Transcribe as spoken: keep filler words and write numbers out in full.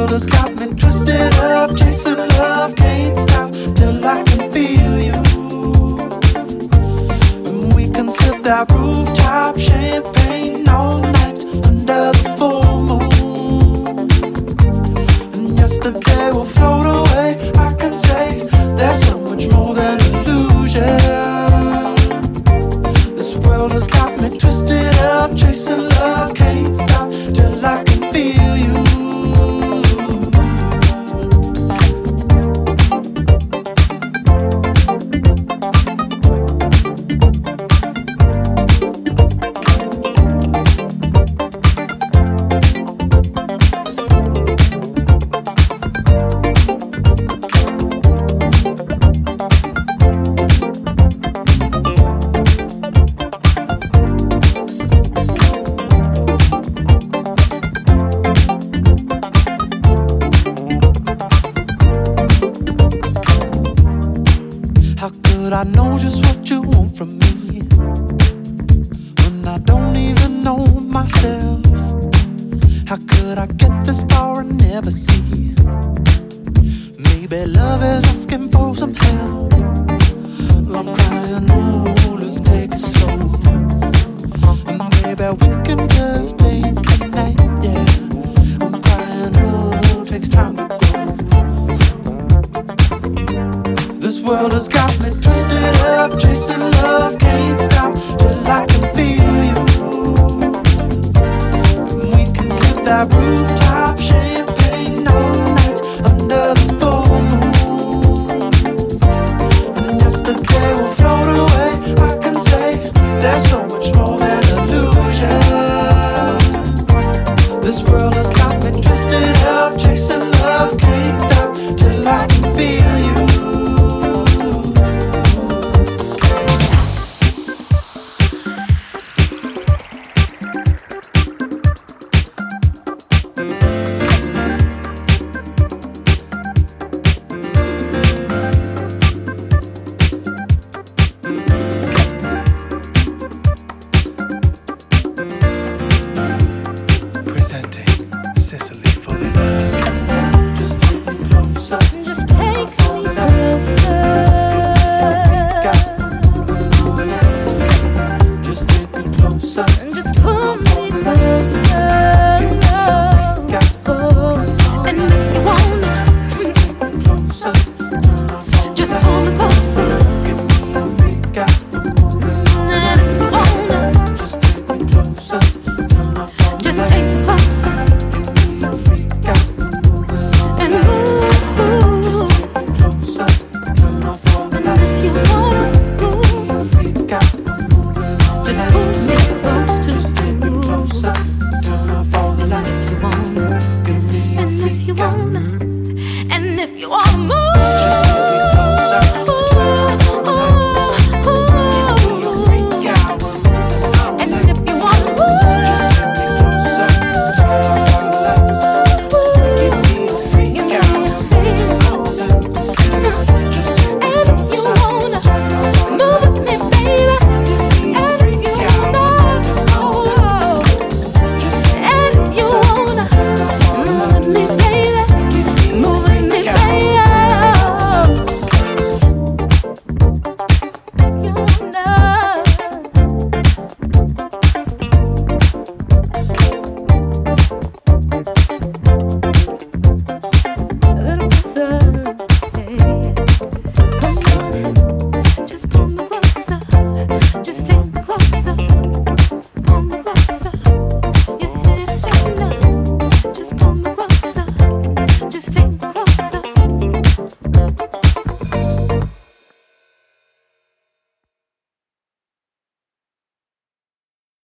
world has got me twisted up, chasing love, can't stop till I can feel you. And we can sip that rooftop champagne all night under the full moon. And yesterday will float away, I can say there's so much more than illusion. This world has got me twisted up, chasing love, can't stop till I can feel you. I know just what you want from me when I don't even know myself. How could I get this far and never see? Maybe love is asking for some help. I'm crying, oh, let's take it slow. And maybe we can just dance tonight, yeah. I'm crying, oh, it takes time to grow. This world has got me twisted up, chasing love, can't stop till I can feel you. And we can sip that rooftop